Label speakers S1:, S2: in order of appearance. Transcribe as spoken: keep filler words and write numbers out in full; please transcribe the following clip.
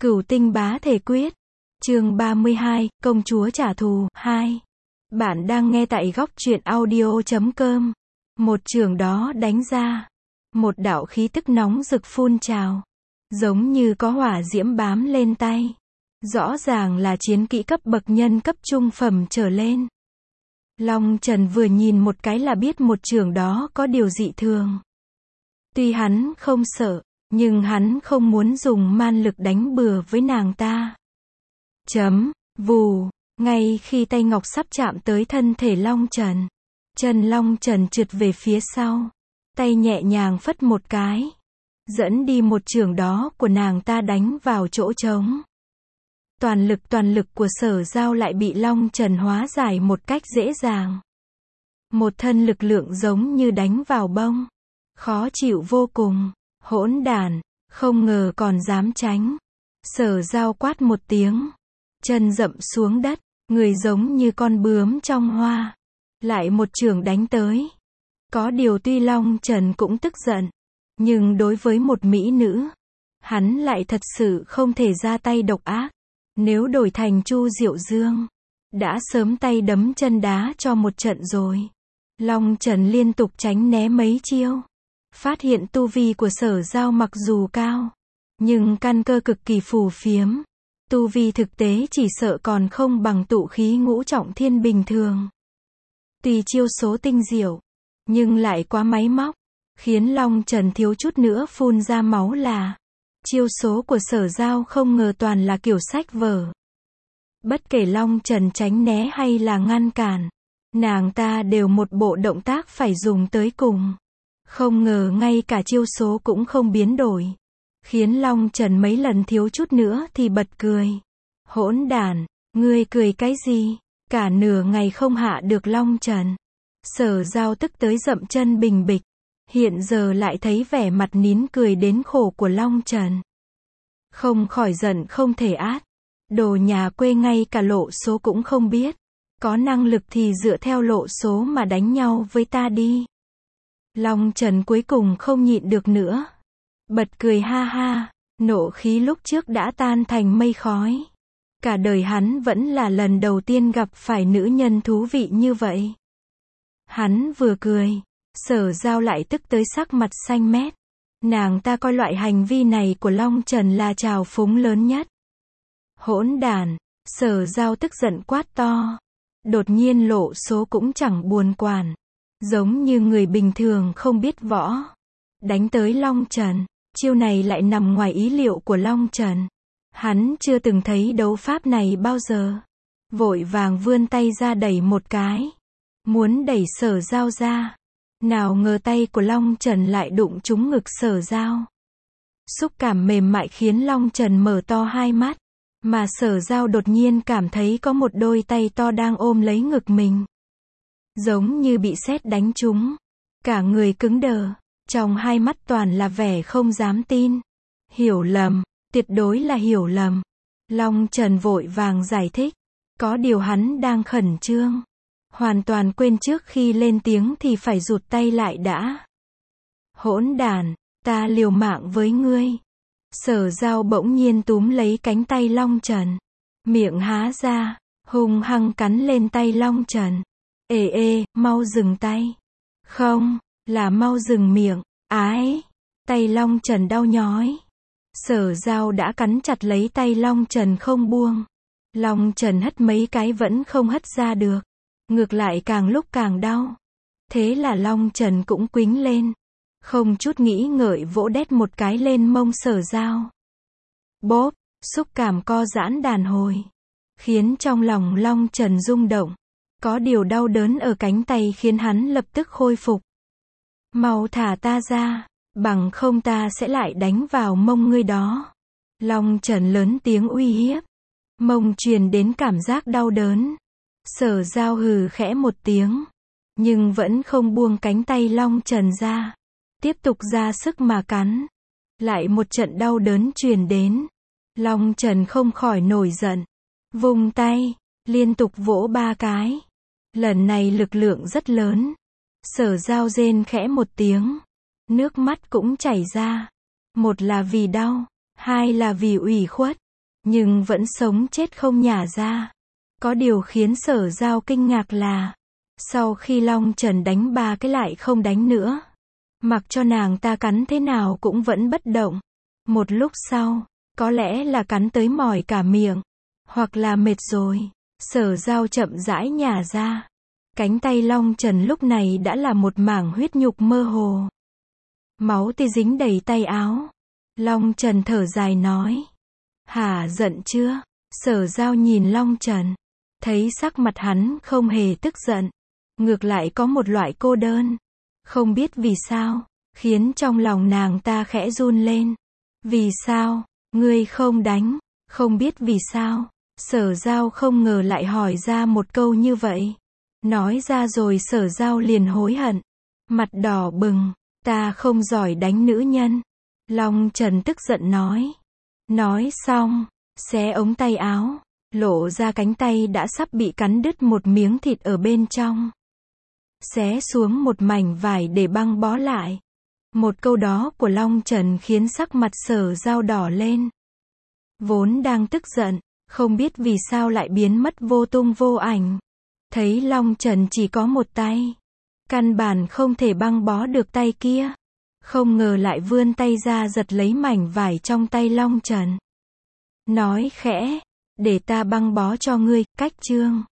S1: Cửu tinh bá thể quyết. Chương ba mươi hai, công chúa trả thù, hai. Bạn đang nghe tại góc truyện audio chấm com. Một trường đó đánh ra. Một đạo khí tức nóng rực phun trào. Giống như có hỏa diễm bám lên tay. Rõ ràng là chiến kỹ cấp bậc nhân cấp trung phẩm trở lên. Long Trần vừa nhìn một cái là biết một trường đó có điều dị thường. Tuy hắn không sợ, nhưng hắn không muốn dùng man lực đánh bừa với nàng ta. Chấm, vù, ngay khi tay ngọc sắp chạm tới thân thể Long Trần, chân Long Trần trượt về phía sau, tay nhẹ nhàng phất một cái, dẫn đi một chưởng đó của nàng ta đánh vào chỗ trống. Toàn lực toàn lực của Sở Giao lại bị Long Trần hóa giải một cách dễ dàng. Một thân lực lượng giống như đánh vào bông, khó chịu vô cùng. Hỗn đản, không ngờ còn dám tránh. Sở Giao quát một tiếng, chân dậm xuống đất, người giống như con bướm trong hoa, lại một chưởng đánh tới. Có điều tuy Long Trần cũng tức giận, nhưng đối với một mỹ nữ, hắn lại thật sự không thể ra tay độc ác. Nếu đổi thành Chu Diệu Dương, đã sớm tay đấm chân đá cho một trận rồi. Long Trần liên tục tránh né mấy chiêu, phát hiện tu vi của Sở Giao mặc dù cao, nhưng căn cơ cực kỳ phù phiếm. Tu vi thực tế chỉ sợ còn không bằng tụ khí ngũ trọng thiên bình thường. Tuy chiêu số tinh diệu, nhưng lại quá máy móc, khiến Long Trần thiếu chút nữa phun ra máu là. Chiêu số của Sở Giao không ngờ toàn là kiểu sách vở. Bất kể Long Trần tránh né hay là ngăn cản, nàng ta đều một bộ động tác phải dùng tới cùng. Không ngờ ngay cả chiêu số cũng không biến đổi, khiến Long Trần mấy lần thiếu chút nữa thì bật cười. Hỗn đản, ngươi cười cái gì? Cả nửa ngày không hạ được Long Trần. Sở Giao tức tới dậm chân bình bịch. Hiện giờ lại thấy vẻ mặt nín cười đến khổ của Long Trần. Không khỏi giận không thể át. Đồ nhà quê ngay cả lộ số cũng không biết. Có năng lực thì dựa theo lộ số mà đánh nhau với ta đi. Long Trần cuối cùng không nhịn được nữa. Bật cười ha ha, nộ khí lúc trước đã tan thành mây khói. Cả đời hắn vẫn là lần đầu tiên gặp phải nữ nhân thú vị như vậy. Hắn vừa cười, Sở Giao lại tức tới sắc mặt xanh mét. Nàng ta coi loại hành vi này của Long Trần là trào phúng lớn nhất. Hỗn đản, Sở Giao tức giận quát to. Đột nhiên lộ số cũng chẳng buồn quản. Giống như người bình thường không biết võ. Đánh tới Long Trần. Chiêu này lại nằm ngoài ý liệu của Long Trần. Hắn chưa từng thấy đấu pháp này bao giờ. Vội vàng vươn tay ra đẩy một cái. Muốn đẩy Sở Giao ra. Nào ngờ tay của Long Trần lại đụng trúng ngực Sở Giao. Xúc cảm mềm mại khiến Long Trần mở to hai mắt. Mà Sở Giao đột nhiên cảm thấy có một đôi tay to đang ôm lấy ngực mình. Giống như bị sét đánh trúng. Cả người cứng đờ. Trong hai mắt toàn là vẻ không dám tin. Hiểu lầm. Tuyệt đối là hiểu lầm. Long Trần vội vàng giải thích. Có điều hắn đang khẩn trương. Hoàn toàn quên trước khi lên tiếng thì phải rụt tay lại đã. Hỗn đản, ta liều mạng với ngươi. Sở Giao bỗng nhiên túm lấy cánh tay Long Trần. Miệng há ra, hung hăng cắn lên tay Long Trần. Ê ê, mau dừng tay. Không, là mau dừng miệng. Ái, tay Long Trần đau nhói. Sở Giao đã cắn chặt lấy tay Long Trần không buông. Long Trần hất mấy cái vẫn không hất ra được. Ngược lại càng lúc càng đau. Thế là Long Trần cũng quĩnh lên. Không chút nghĩ ngợi vỗ đét một cái lên mông Sở Giao. Bốp, xúc cảm co giãn đàn hồi. Khiến trong lòng Long Trần rung động. Có điều đau đớn ở cánh tay khiến hắn lập tức khôi phục. Mau thả ta ra, bằng không ta sẽ lại đánh vào mông ngươi đó. Long Trần lớn tiếng uy hiếp. Mông truyền đến cảm giác đau đớn. Sở Giao hừ khẽ một tiếng. Nhưng vẫn không buông cánh tay Long Trần ra. Tiếp tục ra sức mà cắn. Lại một trận đau đớn truyền đến. Long Trần không khỏi nổi giận. Vung tay, liên tục vỗ ba cái. Lần này lực lượng rất lớn. Sở Giao rên khẽ một tiếng. Nước mắt cũng chảy ra. Một là vì đau, hai là vì ủy khuất. nhưng vẫn sống chết không nhả ra. Có điều khiến Sở Giao kinh ngạc là, sau khi Long Trần đánh ba cái lại không đánh nữa. Mặc cho nàng ta cắn thế nào cũng vẫn bất động. Một lúc sau, có lẽ là cắn tới mỏi cả miệng, hoặc là mệt rồi, Sở Giao chậm rãi nhả ra. Cánh tay Long Trần lúc này đã là một mảng huyết nhục mơ hồ. Máu tươi dính đầy tay áo. Long Trần thở dài nói. Hả, giận chưa? Sở Giao nhìn Long Trần, thấy sắc mặt hắn không hề tức giận, ngược lại có một loại cô đơn. Không biết vì sao, khiến trong lòng nàng ta khẽ run lên. Vì sao, ngươi không đánh? Không biết vì sao, Sở Giao không ngờ lại hỏi ra một câu như vậy. Nói ra rồi Sở Giao liền hối hận. Mặt đỏ bừng, ta không giỏi đánh nữ nhân. Long Trần tức giận nói. Nói xong, xé ống tay áo, lộ ra cánh tay đã sắp bị cắn đứt một miếng thịt ở bên trong. Xé xuống một mảnh vải để băng bó lại. Một câu đó của Long Trần khiến sắc mặt Sở Giao đỏ lên. Vốn đang tức giận, không biết vì sao lại biến mất vô tung vô ảnh. Thấy Long Trần chỉ có một tay, căn bản không thể băng bó được tay kia. Không ngờ lại vươn tay ra giật lấy mảnh vải trong tay Long Trần. Nói khẽ, để ta băng bó cho ngươi, cách chương.